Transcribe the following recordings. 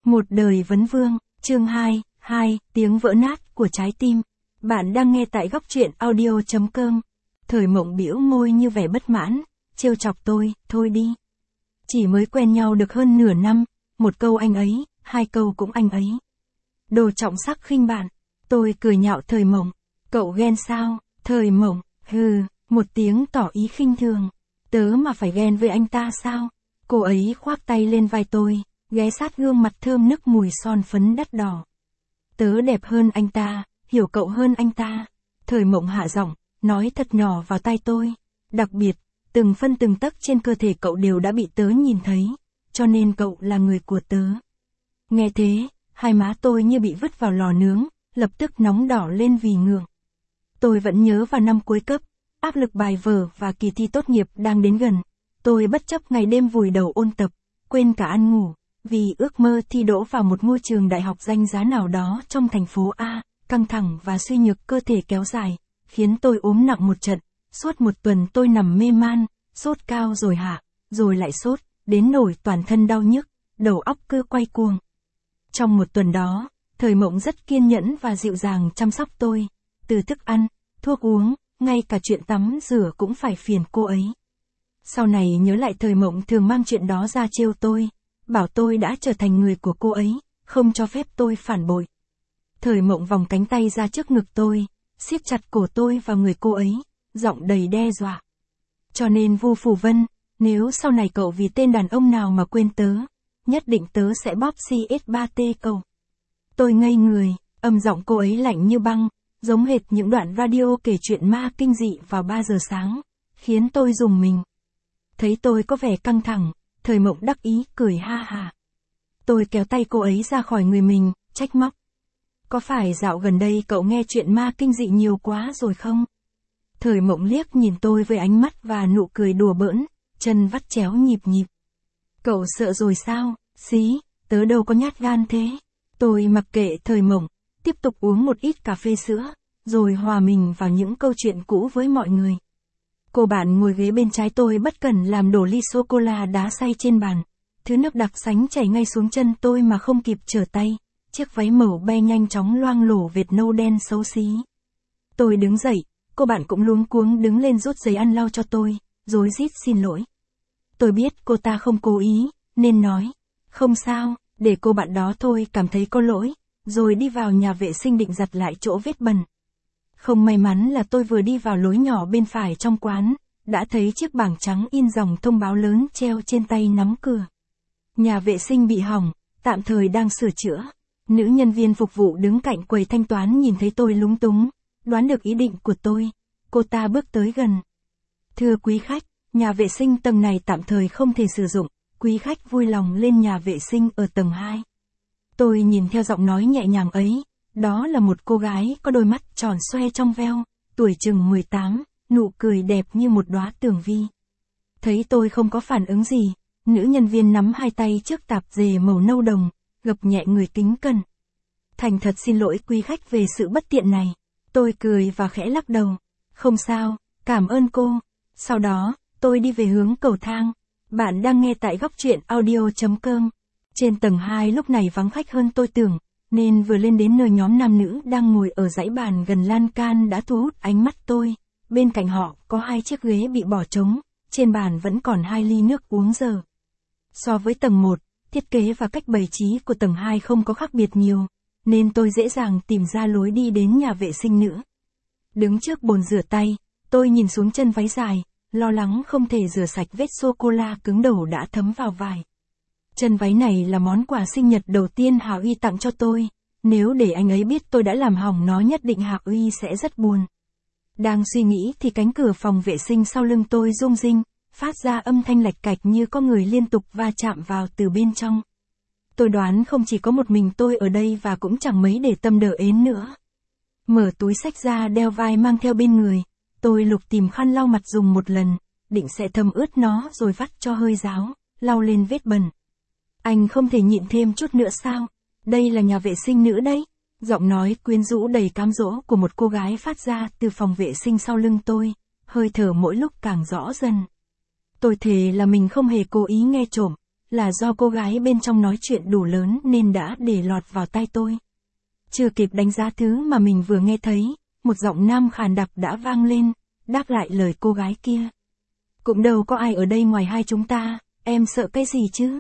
Một đời vấn vương, chương 2, tiếng vỡ nát của trái tim. Bạn đang nghe tại góc truyện audio.com. Thời Mộng bĩu môi như vẻ bất mãn, trêu chọc tôi, thôi đi. Chỉ mới quen nhau được hơn nửa năm, một câu anh ấy, hai câu cũng anh ấy. Đồ trọng sắc khinh bạn, tôi cười nhạo Thời Mộng. Cậu ghen sao? Thời Mộng, hừ, một tiếng tỏ ý khinh thường. Tớ mà phải ghen với anh ta sao? Cô ấy khoác tay lên vai tôi, ghé sát gương mặt thơm nức mùi son phấn đắt đỏ. Tớ đẹp hơn anh ta, hiểu cậu hơn anh ta. Thời Mộng hạ giọng, nói thật nhỏ vào tai tôi. Đặc biệt, từng phân từng tấc trên cơ thể cậu đều đã bị tớ nhìn thấy, cho nên cậu là người của tớ. Nghe thế, hai má tôi như bị vứt vào lò nướng, lập tức nóng đỏ lên vì ngượng. Tôi vẫn nhớ vào năm cuối cấp, áp lực bài vở và kỳ thi tốt nghiệp đang đến gần. Tôi bất chấp ngày đêm vùi đầu ôn tập, quên cả ăn ngủ, vì ước mơ thi đỗ vào một ngôi trường đại học danh giá nào đó trong thành phố A. Căng thẳng và suy nhược cơ thể kéo dài, khiến tôi ốm nặng một trận. Suốt một tuần tôi nằm mê man, sốt cao rồi hạ, rồi lại sốt, đến nỗi toàn thân đau nhức, đầu óc cứ quay cuồng. Trong một tuần đó, Thời Mộng rất kiên nhẫn và dịu dàng chăm sóc tôi. Từ thức ăn, thuốc uống, ngay cả chuyện tắm rửa cũng phải phiền cô ấy. Sau này nhớ lại Thời Mộng thường mang chuyện đó ra trêu tôi, bảo tôi đã trở thành người của cô ấy, không cho phép tôi phản bội. Thời Mộng vòng cánh tay ra trước ngực tôi, siết chặt cổ tôi vào người cô ấy, giọng đầy đe dọa. Cho nên Vu Phủ Vân, nếu sau này cậu vì tên đàn ông nào mà quên tớ, nhất định tớ sẽ bóp CS3T cậu. Tôi ngây người, âm giọng cô ấy lạnh như băng, giống hệt những đoạn radio kể chuyện ma kinh dị vào 3 giờ sáng, khiến tôi rùng mình. Thấy tôi có vẻ căng thẳng, Thời Mộng đắc ý cười ha ha. Tôi kéo tay cô ấy ra khỏi người mình, trách móc. Có phải dạo gần đây cậu nghe chuyện ma kinh dị nhiều quá rồi không? Thời Mộng liếc nhìn tôi với ánh mắt và nụ cười đùa bỡn, chân vắt chéo nhịp nhịp. Cậu sợ rồi sao? Xí, tớ đâu có nhát gan thế. Tôi mặc kệ Thời Mộng, tiếp tục uống một ít cà phê sữa, rồi hòa mình vào những câu chuyện cũ với mọi người. Cô bạn ngồi ghế bên trái tôi bất cẩn làm đổ ly sô-cô-la đá xay trên bàn. Thứ nước đặc sánh chảy ngay xuống chân tôi mà không kịp trở tay. Chiếc váy màu be nhanh chóng loang lổ vệt nâu đen xấu xí. Tôi đứng dậy, cô bạn cũng luống cuống đứng lên rút giấy ăn lau cho tôi, rối rít xin lỗi. Tôi biết cô ta không cố ý, nên nói, không sao, để cô bạn đó thôi cảm thấy có lỗi, rồi đi vào nhà vệ sinh định giặt lại chỗ vết bẩn. Không may mắn là tôi vừa đi vào lối nhỏ bên phải trong quán, đã thấy chiếc bảng trắng in dòng thông báo lớn treo trên tay nắm cửa. Nhà vệ sinh bị hỏng, tạm thời đang sửa chữa. Nữ nhân viên phục vụ đứng cạnh quầy thanh toán nhìn thấy tôi lúng túng, đoán được ý định của tôi. Cô ta bước tới gần. Thưa quý khách, nhà vệ sinh tầng này tạm thời không thể sử dụng, quý khách vui lòng lên nhà vệ sinh ở tầng 2. Tôi nhìn theo giọng nói nhẹ nhàng ấy, đó là một cô gái có đôi mắt tròn xoe trong veo, tuổi chừng 18, nụ cười đẹp như một đóa tường vi. Thấy tôi không có phản ứng gì, nữ nhân viên nắm hai tay trước tạp dề màu nâu đồng, gập nhẹ người kính cẩn. Thành thật xin lỗi quý khách về sự bất tiện này. Tôi cười và khẽ lắc đầu. Không sao, cảm ơn cô. Sau đó, tôi đi về hướng cầu thang. Bạn đang nghe tại góc truyện audio.com. Trên tầng 2 lúc này vắng khách hơn tôi tưởng, nên vừa lên đến nơi nhóm nam nữ đang ngồi ở dãy bàn gần lan can đã thu hút ánh mắt tôi. Bên cạnh họ có 2 chiếc ghế bị bỏ trống, trên bàn vẫn còn 2 ly nước uống dở. So với tầng 1, thiết kế và cách bày trí của tầng 2 không có khác biệt nhiều, nên tôi dễ dàng tìm ra lối đi đến nhà vệ sinh nữ. Đứng trước bồn rửa tay, tôi nhìn xuống chân váy dài, lo lắng không thể rửa sạch vết sô-cô-la cứng đầu đã thấm vào vải. Chân váy này là món quà sinh nhật đầu tiên Hà Uy tặng cho tôi, nếu để anh ấy biết tôi đã làm hỏng nó nhất định Hà Uy sẽ rất buồn. Đang suy nghĩ thì cánh cửa phòng vệ sinh sau lưng tôi rung rinh, phát ra âm thanh lạch cạch như có người liên tục va chạm vào từ bên trong. Tôi đoán không chỉ có một mình tôi ở đây và cũng chẳng mấy để tâm đỡ ến nữa. Mở túi xách ra đeo vai mang theo bên người, tôi lục tìm khăn lau mặt dùng một lần, định sẽ thấm ướt nó rồi vắt cho hơi ráo, lau lên vết bẩn. Anh không thể nhịn thêm chút nữa sao? Đây là nhà vệ sinh nữ đấy. Giọng nói quyến rũ đầy cám dỗ của một cô gái phát ra từ phòng vệ sinh sau lưng tôi, hơi thở mỗi lúc càng rõ dần. Tôi thề là mình không hề cố ý nghe trộm, là do cô gái bên trong nói chuyện đủ lớn nên đã để lọt vào tai tôi. Chưa kịp đánh giá thứ mà mình vừa nghe thấy, một giọng nam khàn đặc đã vang lên, đáp lại lời cô gái kia. Cũng đâu có ai ở đây ngoài hai chúng ta, em sợ cái gì chứ?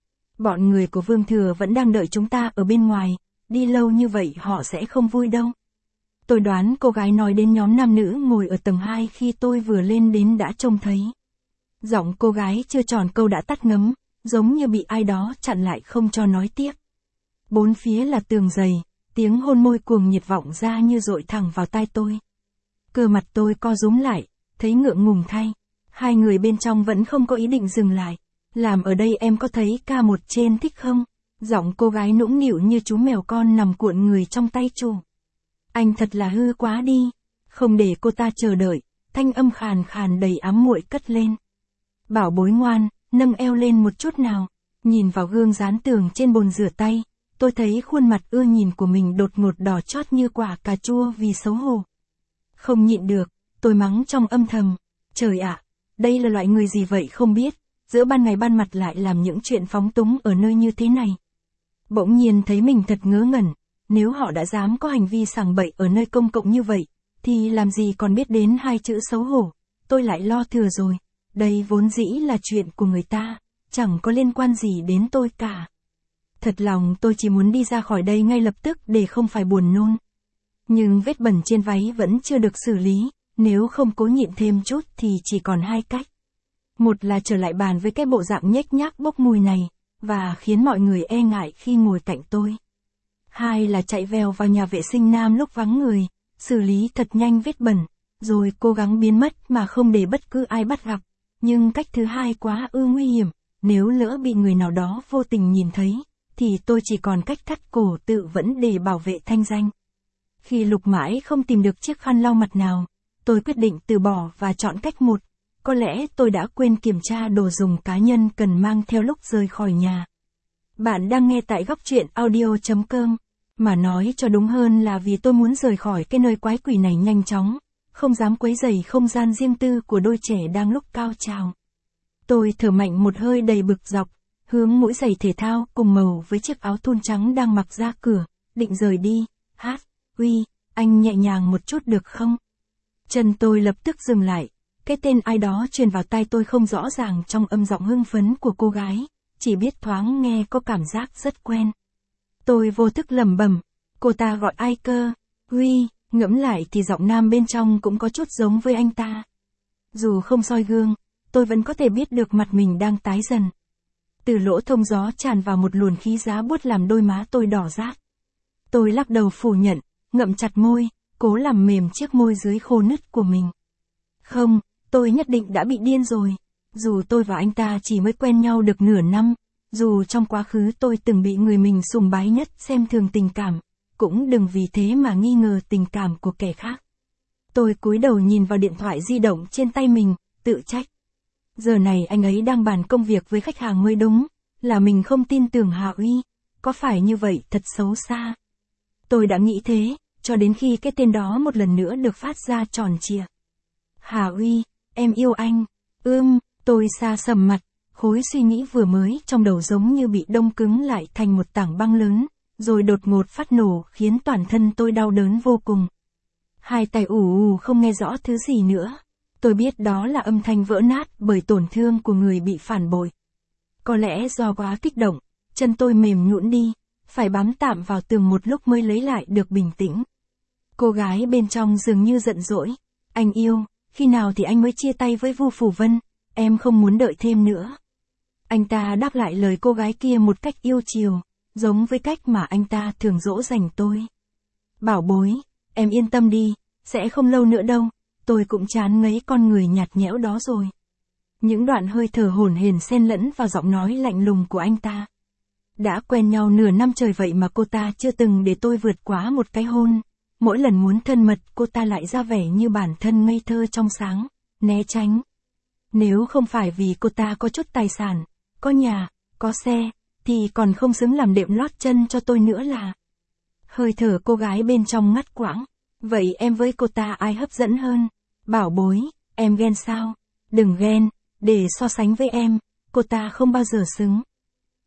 Bọn người của Vương Thừa vẫn đang đợi chúng ta ở bên ngoài, đi lâu như vậy họ sẽ không vui đâu. Tôi đoán cô gái nói đến nhóm nam nữ ngồi ở tầng 2 khi tôi vừa lên đến đã trông thấy. Giọng cô gái chưa tròn câu đã tắt ngấm, giống như bị ai đó chặn lại không cho nói tiếp. Bốn phía là tường dày, tiếng hôn môi cuồng nhiệt vọng ra như dội thẳng vào tai tôi. Cơ mặt tôi co rúm lại, thấy ngượng ngùng thay. Hai người bên trong vẫn không có ý định dừng lại. Làm ở đây em có thấy K1 trên thích không? Giọng cô gái nũng nịu như chú mèo con nằm cuộn người trong tay chủ. Anh thật là hư quá đi. Không để cô ta chờ đợi, thanh âm khàn khàn đầy ám muội cất lên. Bảo bối ngoan, nâng eo lên một chút nào. Nhìn vào gương dán tường trên bồn rửa tay, tôi thấy khuôn mặt ưa nhìn của mình đột ngột đỏ chót như quả cà chua vì xấu hổ. Không nhịn được, tôi mắng trong âm thầm. Trời ạ, đây là loại người gì vậy không biết, giữa ban ngày ban mặt lại làm những chuyện phóng túng ở nơi như thế này. Bỗng nhiên thấy mình thật ngớ ngẩn, nếu họ đã dám có hành vi sảng bậy ở nơi công cộng như vậy, thì làm gì còn biết đến hai chữ xấu hổ, tôi lại lo thừa rồi, đây vốn dĩ là chuyện của người ta, chẳng có liên quan gì đến tôi cả. Thật lòng tôi chỉ muốn đi ra khỏi đây ngay lập tức để không phải buồn nôn. Nhưng vết bẩn trên váy vẫn chưa được xử lý, nếu không cố nhịn thêm chút thì chỉ còn hai cách. Một là trở lại bàn với cái bộ dạng nhếch nhác bốc mùi này, và khiến mọi người e ngại khi ngồi cạnh tôi. Hai là chạy vèo vào nhà vệ sinh nam lúc vắng người, xử lý thật nhanh vết bẩn, rồi cố gắng biến mất mà không để bất cứ ai bắt gặp. Nhưng cách thứ hai quá nguy hiểm, nếu lỡ bị người nào đó vô tình nhìn thấy, thì tôi chỉ còn cách thắt cổ tự vẫn để bảo vệ thanh danh. Khi lục mãi không tìm được chiếc khăn lau mặt nào, tôi quyết định từ bỏ và chọn cách một. Có lẽ tôi đã quên kiểm tra đồ dùng cá nhân cần mang theo lúc rời khỏi nhà. Bạn đang nghe tại góc truyện audio.com. Mà nói cho đúng hơn là vì tôi muốn rời khỏi cái nơi quái quỷ này nhanh chóng, không dám quấy rầy không gian riêng tư của đôi trẻ đang lúc cao trào. Tôi thở mạnh một hơi đầy bực dọc, hướng mũi giày thể thao cùng màu với chiếc áo thun trắng đang mặc ra cửa, định rời đi. Hát, uy, anh nhẹ nhàng một chút được không? Chân tôi lập tức dừng lại, cái tên ai đó truyền vào tai tôi không rõ ràng trong âm giọng hưng phấn của cô gái, chỉ biết thoáng nghe có cảm giác rất quen. Tôi vô thức lẩm bẩm, cô ta gọi ai cơ? Huy, ngẫm lại thì giọng nam bên trong cũng có chút giống với anh ta. Dù không soi gương, tôi vẫn có thể biết được mặt mình đang tái dần. Từ lỗ thông gió tràn vào một luồng khí giá buốt làm đôi má tôi đỏ rát. Tôi lắc đầu phủ nhận, ngậm chặt môi, cố làm mềm chiếc môi dưới khô nứt của mình. Không, tôi nhất định đã bị điên rồi. Dù tôi và anh ta chỉ mới quen nhau được nửa năm, dù trong quá khứ tôi từng bị người mình sùng bái nhất xem thường tình cảm, cũng đừng vì thế mà nghi ngờ tình cảm của kẻ khác. Tôi cúi đầu nhìn vào điện thoại di động trên tay mình, tự trách. Giờ này anh ấy đang bàn công việc với khách hàng mới đúng, là mình không tin tưởng Hà Uy, có phải như vậy thật xấu xa. Tôi đã nghĩ thế, cho đến khi cái tên đó một lần nữa được phát ra tròn trịa. Hà Uy, em yêu anh. Tôi xa sầm mặt, khối suy nghĩ vừa mới trong đầu giống như bị đông cứng lại thành một tảng băng lớn, rồi đột ngột phát nổ khiến toàn thân tôi đau đớn vô cùng. Hai tay ù không nghe rõ thứ gì nữa. Tôi biết đó là âm thanh vỡ nát bởi tổn thương của người bị phản bội. Có lẽ do quá kích động, chân tôi mềm nhũn đi, phải bám tạm vào tường một lúc mới lấy lại được bình tĩnh. Cô gái bên trong dường như giận dỗi. Anh yêu, khi nào thì anh mới chia tay với Vu Phủ Vân, em không muốn đợi thêm nữa. Anh ta đáp lại lời cô gái kia một cách yêu chiều, giống với cách mà anh ta thường dỗ dành tôi. Bảo bối, em yên tâm đi, sẽ không lâu nữa đâu, tôi cũng chán ngấy con người nhạt nhẽo đó rồi. Những đoạn hơi thở hổn hển xen lẫn vào giọng nói lạnh lùng của anh ta. Đã quen nhau nửa năm trời vậy mà cô ta chưa từng để tôi vượt quá một cái hôn. Mỗi lần muốn thân mật cô ta lại ra vẻ như bản thân ngây thơ trong sáng, né tránh. Nếu không phải vì cô ta có chút tài sản, có nhà, có xe, thì còn không xứng làm đệm lót chân cho tôi nữa là. Hơi thở cô gái bên trong ngắt quãng. Vậy em với cô ta ai hấp dẫn hơn? Bảo bối, em ghen sao? Đừng ghen, để so sánh với em, cô ta không bao giờ xứng.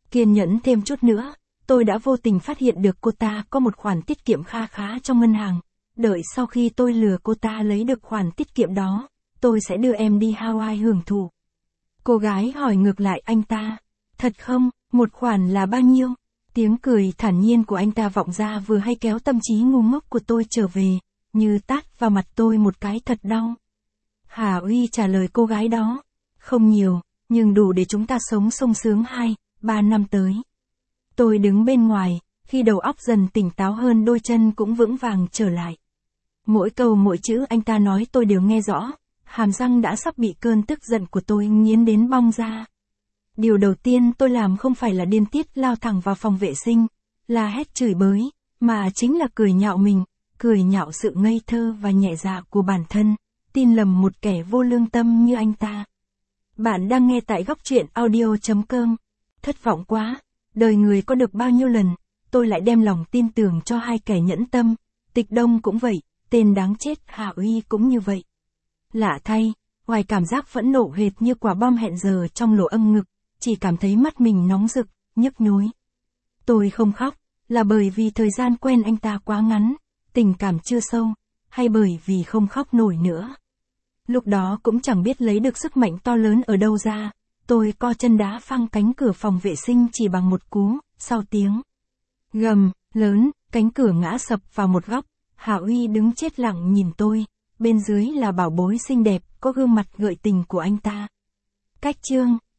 Kiên nhẫn thêm chút nữa, tôi đã vô tình phát hiện được cô ta có một khoản tiết kiệm kha khá trong ngân hàng. Đợi sau khi tôi lừa cô ta lấy được khoản tiết kiệm đó, tôi sẽ đưa em đi Hawaii hưởng thụ. Cô gái hỏi ngược lại anh ta, thật không, một khoản là bao nhiêu? Tiếng cười thản nhiên của anh ta vọng ra vừa hay kéo tâm trí ngu ngốc của tôi trở về, như tát vào mặt tôi một cái thật đau. Hà Uy trả lời cô gái đó, không nhiều, nhưng đủ để chúng ta sống sung sướng 2-3 năm tới. Tôi đứng bên ngoài, khi đầu óc dần tỉnh táo hơn đôi chân cũng vững vàng trở lại. Mỗi câu mỗi chữ anh ta nói tôi đều nghe rõ, hàm răng đã sắp bị cơn tức giận của tôi nghiến đến bong ra. Điều đầu tiên tôi làm không phải là điên tiết lao thẳng vào phòng vệ sinh, là hét chửi bới, mà chính là cười nhạo mình, cười nhạo sự ngây thơ và nhẹ dạ của bản thân, tin lầm một kẻ vô lương tâm như anh ta. Bạn đang nghe tại góc truyện audio.com. Thất vọng quá, đời người có được bao nhiêu lần, tôi lại đem lòng tin tưởng cho hai kẻ nhẫn tâm. Tịch Đông cũng vậy, tên đáng chết Hà Uy cũng như vậy. Lạ thay, ngoài cảm giác phẫn nộ hệt như quả bom hẹn giờ trong lỗ âm ngực, chỉ cảm thấy mắt mình nóng rực, nhức nhối. Tôi không khóc, là bởi vì thời gian quen anh ta quá ngắn, tình cảm chưa sâu, hay bởi vì không khóc nổi nữa. Lúc đó cũng chẳng biết lấy được sức mạnh to lớn ở đâu ra, tôi co chân đá phăng cánh cửa phòng vệ sinh chỉ bằng một cú, sau tiếng gầm lớn, cánh cửa ngã sập vào một góc. Hà Uy đứng chết lặng nhìn tôi, bên dưới là bảo bối xinh đẹp, có gương mặt gợi tình của anh ta. Cách chương